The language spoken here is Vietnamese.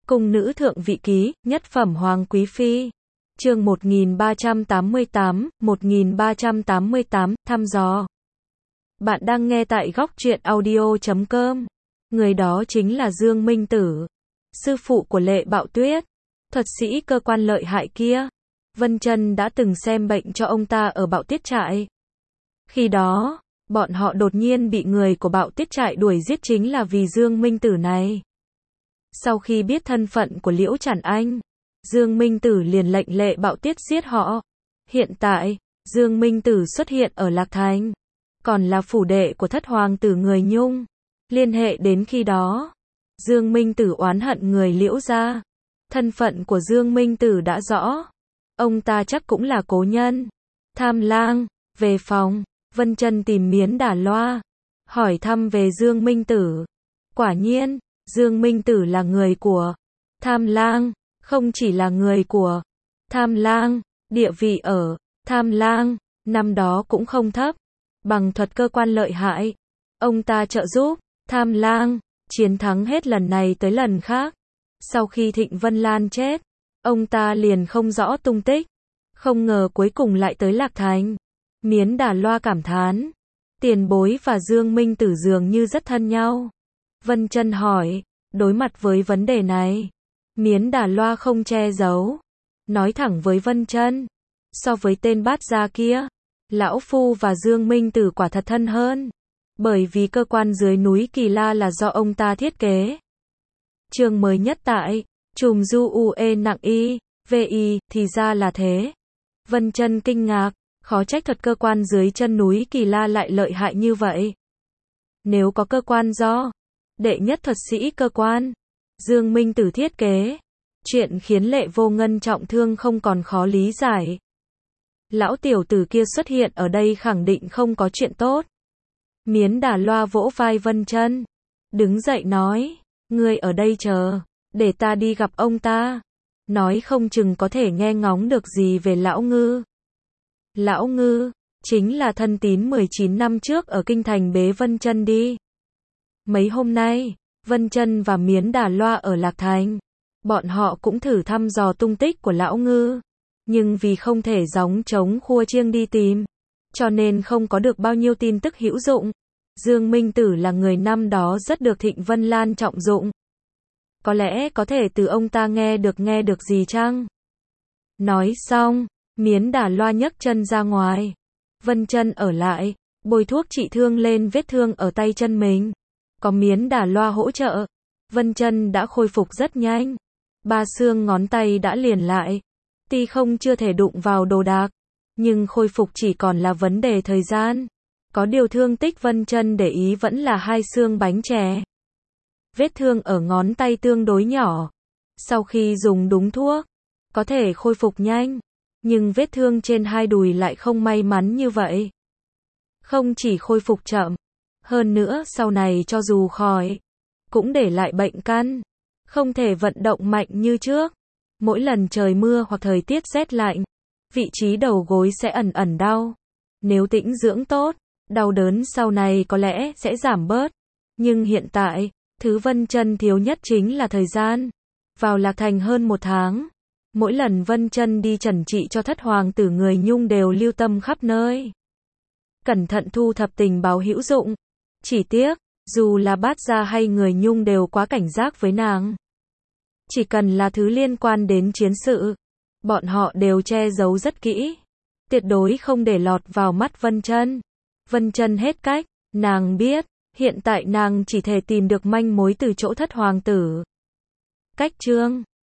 Cung nữ thượng vị ký, nhất phẩm hoàng quý phi. Chương 1388, thăm dò. Bạn đang nghe tại góc truyện audio.com. Người đó chính là Dương Minh Tử, sư phụ của Lệ Bạo Tuyết, thuật sĩ cơ quan lợi hại kia. Vân Chân đã từng xem bệnh cho ông ta ở Bạo Tiết trại. Khi đó, bọn họ đột nhiên bị người của Bạo Tiết trại đuổi giết chính là vì Dương Minh Tử này. Sau khi biết thân phận của Liễu Trản Anh, Dương Minh Tử liền lệnh Lệ Bạo Tiết giết họ. Hiện tại, Dương Minh Tử xuất hiện ở Lạc Thành, còn là phủ đệ của thất hoàng tử người Nhung. Liên hệ đến khi đó, Dương Minh Tử oán hận người Liễu gia. Thân phận của Dương Minh Tử đã rõ. Ông ta chắc cũng là cố nhân. Tham lang, về phòng, Vân Chân tìm Miến Đà Loa, hỏi thăm về Dương Minh Tử. Quả nhiên, Dương Minh Tử là người của Tham lang, không chỉ là người của Tham lang, địa vị ở Tham lang năm đó cũng không thấp. Bằng thuật cơ quan lợi hại, ông ta trợ giúp Tham lang chiến thắng hết lần này tới lần khác. Sau khi Thịnh Vân Lan chết, ông ta liền không rõ tung tích. Không ngờ cuối cùng lại tới Lạc Thành. Miến Đà Loa cảm thán, tiền bối và Dương Minh Tử dường như rất thân nhau. Vân Chân hỏi, đối mặt với vấn đề này, Miến Đà Loa không che giấu, nói thẳng với Vân Chân, so với tên bát gia kia, lão phu và Dương Minh Tử quả thật thân hơn, bởi vì cơ quan dưới núi Kỳ La là do ông ta thiết kế. Chương mới nhất tại Trùm Du UE nặng y, VI, thì ra là thế. Vân Chân kinh ngạc, khó trách thuật cơ quan dưới chân núi Kỳ La lại lợi hại như vậy. Nếu có cơ quan do đệ nhất thuật sĩ cơ quan Dương Minh Tử thiết kế, chuyện khiến Lệ Vô Ngân trọng thương không còn khó lý giải. Lão tiểu tử kia xuất hiện ở đây khẳng định không có chuyện tốt. Miến Đà Loa vỗ vai Vân Chân, đứng dậy nói, ngươi ở đây chờ, để ta đi gặp ông ta. Nói không chừng có thể nghe ngóng được gì về Lão Ngư. Lão Ngư, chính là thân tín 19 năm trước ở Kinh Thành bế Vân Chân đi. Mấy hôm nay, Vân Chân và Miến Đà Loa ở Lạc Thành. Bọn họ cũng thử thăm dò tung tích của Lão Ngư. Nhưng vì không thể gióng trống khua chiêng đi tìm, cho nên không có được bao nhiêu tin tức hữu dụng. Dương Minh Tử là người năm đó rất được Thịnh Vân Lan trọng dụng. Có lẽ có thể từ ông ta nghe được gì chăng? Nói xong, Miến Đà Loa nhấc chân ra ngoài. Vân Chân ở lại, bôi thuốc trị thương lên vết thương ở tay chân mình. Có Miến Đà Loa hỗ trợ, Vân Chân đã khôi phục rất nhanh. 3 xương ngón tay đã liền lại. Tuy không chưa thể đụng vào đồ đạc, nhưng khôi phục chỉ còn là vấn đề thời gian. Có điều thương tích Vân Chân để ý vẫn là 2 xương bánh chè. Vết thương ở ngón tay tương đối nhỏ. Sau khi dùng đúng thuốc, có thể khôi phục nhanh. Nhưng vết thương trên 2 đùi lại không may mắn như vậy. Không chỉ khôi phục chậm, hơn nữa sau này cho dù khỏi, cũng để lại bệnh căn. Không thể vận động mạnh như trước. Mỗi lần trời mưa hoặc thời tiết rét lạnh, vị trí đầu gối sẽ ẩn ẩn đau. Nếu tĩnh dưỡng tốt, đau đớn sau này có lẽ sẽ giảm bớt. Nhưng hiện tại, thứ Vân Chân thiếu nhất chính là thời gian. Vào Lạc Thành hơn 1 tháng. Mỗi lần Vân Chân đi trần trị cho thất hoàng tử người Nhung đều lưu tâm khắp nơi. Cẩn thận thu thập tình báo hữu dụng. Chỉ tiếc, dù là bát gia hay người Nhung đều quá cảnh giác với nàng. Chỉ cần là thứ liên quan đến chiến sự, bọn họ đều che giấu rất kỹ. Tuyệt đối không để lọt vào mắt Vân Chân. Vân Chân hết cách, nàng biết, hiện tại nàng chỉ thể tìm được manh mối từ chỗ thất hoàng tử. Cách chương